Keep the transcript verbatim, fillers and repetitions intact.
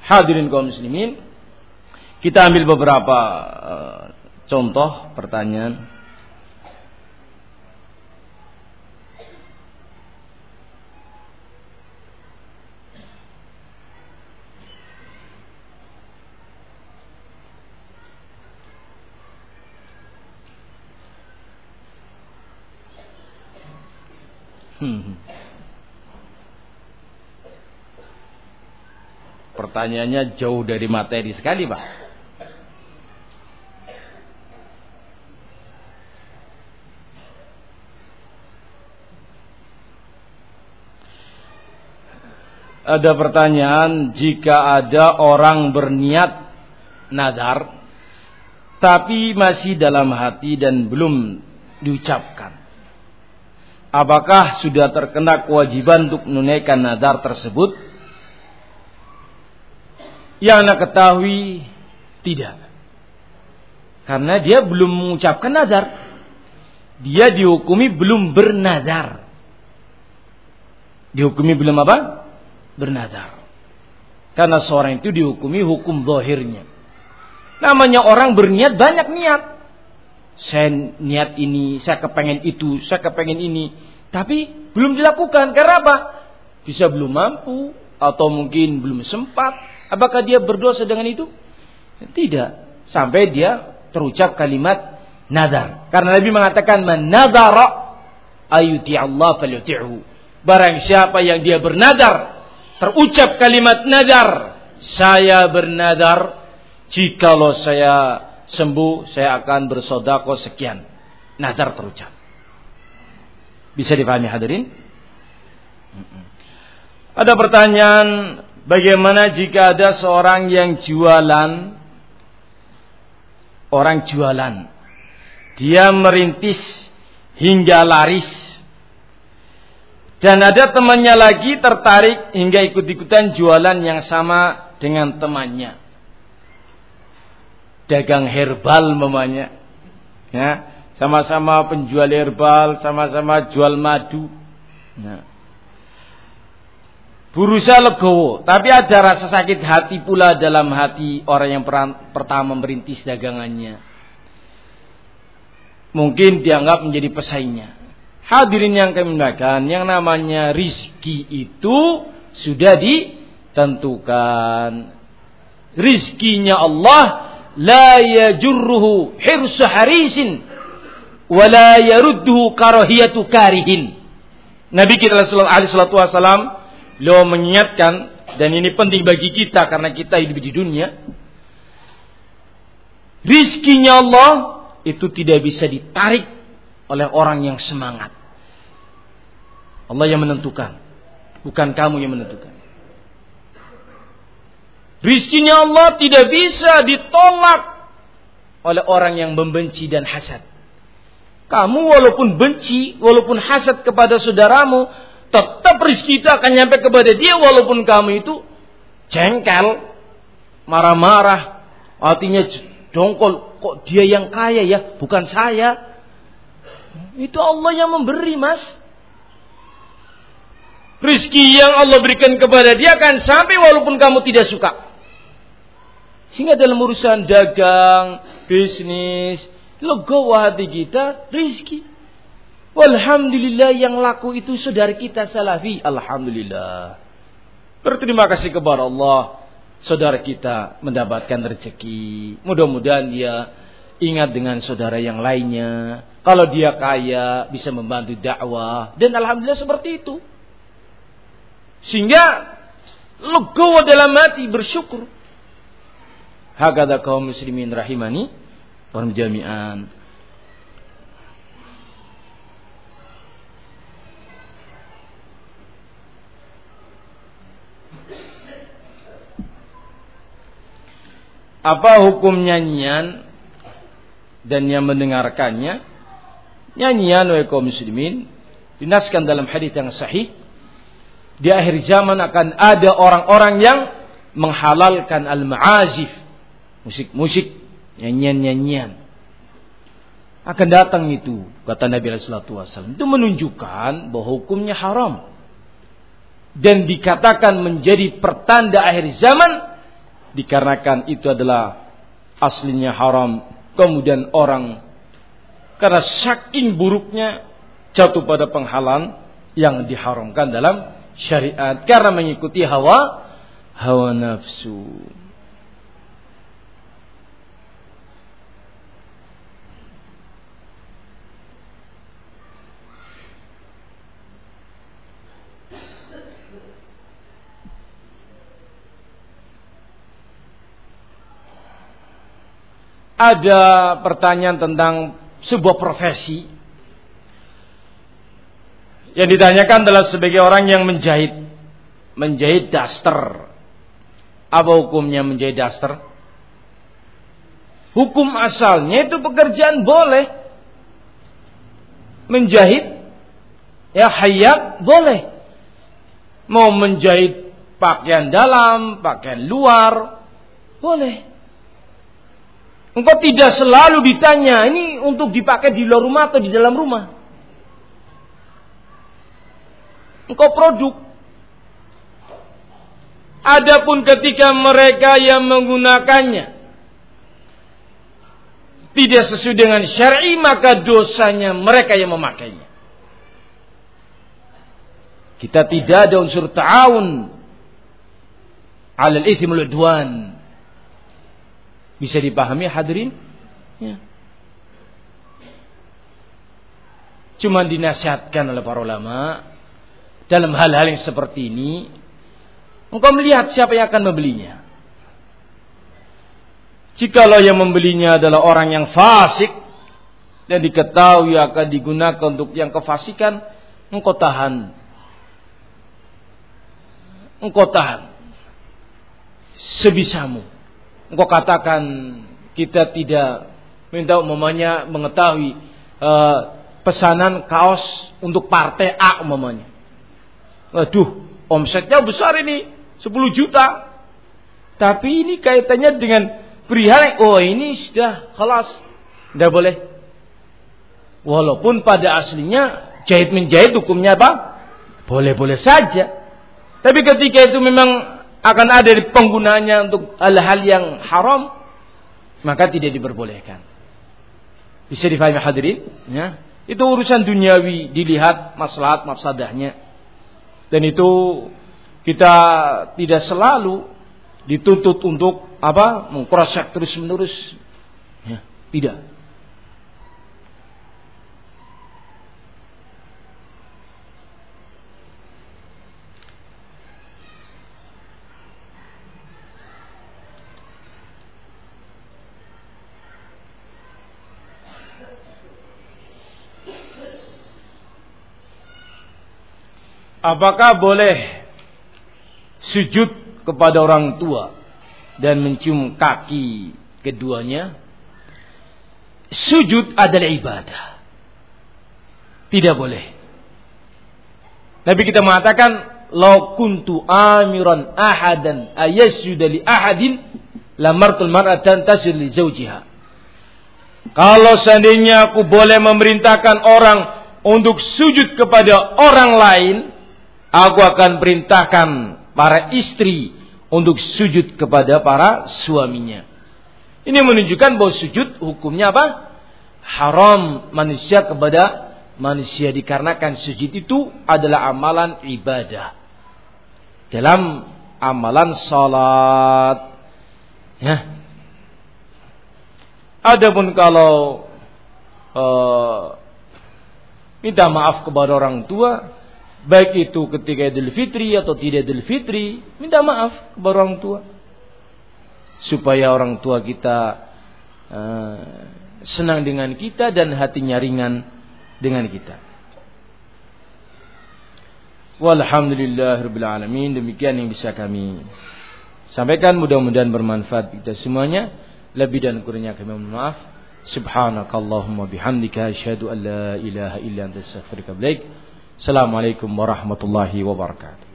Hadirin kaum muslimin, kita ambil beberapa uh, contoh pertanyaan. Hmm. Pertanyaannya jauh dari materi sekali, Pak. Ada pertanyaan, jika ada orang berniat nazar tapi masih dalam hati dan belum diucapkan, apakah sudah terkena kewajiban untuk menunaikan nazar tersebut? Yang Anda ketahui tidak, karena dia belum mengucapkan nazar. Dia dihukumi belum bernazar. Dihukumi belum apa? Bernazar. Karena seorang itu dihukumi hukum zahirnya. Namanya orang berniat, banyak niat. Saya niat ini, saya kepengen itu, saya kepengen ini, tapi belum dilakukan. Karena apa? Bisa belum mampu, atau mungkin belum sempat. Apakah dia berdosa dengan itu? Tidak. Sampai dia terucap kalimat nazar. Karena Nabi mengatakan, man nazara ayuti Allah falyuti'hu. Barang siapa yang dia bernazar, terucap kalimat nazar, saya bernazar, jikalau saya sembuh, saya akan bersedekah sekian. Nazar terucap. Bisa dipahami hadirin? Ada pertanyaan, bagaimana jika ada seorang yang jualan, orang jualan, dia merintis hingga laris, dan ada temannya lagi tertarik hingga ikut-ikutan jualan yang sama dengan temannya. Dagang herbal memangnya, ya, sama-sama penjual herbal, sama-sama jual madu. Nah, berusaha legowo, tapi ada rasa sakit hati pula dalam hati orang yang pertama merintis dagangannya. Mungkin dianggap menjadi pesaingnya. Hadirin yang kami muliakan, yang namanya rizki itu sudah ditentukan. Rizkinya Allah, la yajurruhu hirsu harisin, wa la yarudduhu karahiyatu karihin. Nabi kita alaihi salatu wasalam beliau mengingatkan, dan ini penting bagi kita karena kita hidup di dunia. Rizkinya Allah itu tidak bisa ditarik oleh orang yang semangat. Allah yang menentukan, bukan kamu yang menentukan. Rizkinya Allah tidak bisa ditolak oleh orang yang membenci dan hasad. Kamu walaupun benci, walaupun hasad kepada saudaramu, tetap rezeki itu akan nyampe kepada dia, walaupun kamu itu jengkel, marah-marah, artinya dongkol. Kok dia yang kaya ya, bukan saya? Itu Allah yang memberi, mas. Rezeki yang Allah berikan kepada dia akan sampai walaupun kamu tidak suka. Sehingga dalam urusan dagang, bisnis, legowo hati kita, rezeki. Walhamdulillah yang laku itu saudara kita salafi. Alhamdulillah. Berterima kasih kepada Allah, saudara kita mendapatkan rezeki. Mudah-mudahan dia ingat dengan saudara yang lainnya. Kalau dia kaya bisa membantu dakwah, dan alhamdulillah seperti itu. Sehingga legowo dalam hati, bersyukur. Hakadha kaum muslimin rahimani wa jami'an. Apa hukum nyanyian dan yang mendengarkannya? Nyanyian wahai kaum muslimin, dinaskan dalam hadis yang sahih, di akhir zaman akan ada orang-orang yang menghalalkan al-ma'azif, musik-musik, nyanyian-nyanyian. Akan datang itu, kata Nabi sallallahu alaihi wasallam. Itu menunjukkan bahwa hukumnya haram. Dan dikatakan menjadi pertanda akhir zaman dikarenakan itu adalah aslinya haram, kemudian orang karena saking buruknya jatuh pada penghalalan yang diharamkan dalam syariat karena mengikuti hawa hawa nafsu. Ada pertanyaan tentang sebuah profesi yang ditanyakan adalah sebagai orang yang menjahit menjahit daster. Apa hukumnya menjahit daster? Hukum asalnya itu pekerjaan boleh. Menjahit ya hayat boleh. Mau menjahit pakaian dalam, pakaian luar boleh. Engkau tidak selalu ditanya, ini untuk dipakai di luar rumah atau di dalam rumah. Engkau produk. Adapun ketika mereka yang menggunakannya tidak sesuai dengan syar'i, maka dosanya mereka yang memakainya. Kita tidak ada unsur ta'awun 'alal itsmi wal 'udwan. Bisa dipahami hadirin? Ya. Cuma dinasihatkan oleh para ulama dalam hal-hal yang seperti ini, engkau melihat siapa yang akan membelinya. Jikalau yang membelinya adalah orang yang fasik dan diketahui akan digunakan untuk yang kefasikan, engkau tahan. Engkau tahan sebisamu. Engkau katakan kita tidak minta umumnya mengetahui uh, pesanan kaos untuk partai A umumnya. Waduh, omsetnya besar ini sepuluh juta. Tapi ini kaitannya dengan perihal, oh ini sudah kelas, tidak boleh. Walaupun pada aslinya jahit menjahit hukumnya apa? Boleh-boleh saja. Tapi ketika itu memang akan ada penggunaannya untuk hal-hal yang haram, maka tidak diperbolehkan. Bisa difahami hadirin? Ya. Itu urusan duniawi, dilihat maslahat mafsadahnya. Dan itu kita tidak selalu dituntut untuk apa? Mengkrosak terus menerus. Ya, tidak. Apakah boleh sujud kepada orang tua dan mencium kaki keduanya? Sujud adalah ibadah. Tidak boleh. Nabi kita mengatakan, "Lau kuntu amiran ahadan ayasjuda li ahadin lamartul mar'atan tasir li zawjiha." Kalau seandainya aku boleh memerintahkan orang untuk sujud kepada orang lain, aku akan perintahkan para istri untuk sujud kepada para suaminya. Ini menunjukkan bahwa sujud hukumnya apa? Haram manusia kepada manusia, dikarenakan sujud itu adalah amalan ibadah. Dalam amalan salat. Ya. Adapun kalau uh, minta maaf kepada orang tua, baik itu ketika Idul Fitri atau tidak Idul Fitri, minta maaf kepada orang tua. Supaya orang tua kita uh, senang dengan kita dan hatinya ringan dengan kita. Walhamdulillahirabbil alamin. Demikian yang bisa kami sampaikan, mudah-mudahan bermanfaat kita semuanya. Lebih dan kurangnya kami mohon maaf. Subhanakallahumma bihamdika asyhadu an la ilaha illa anta astaghfiruka wa atubu ilaik. Assalamualaikum warahmatullahi wabarakatuh.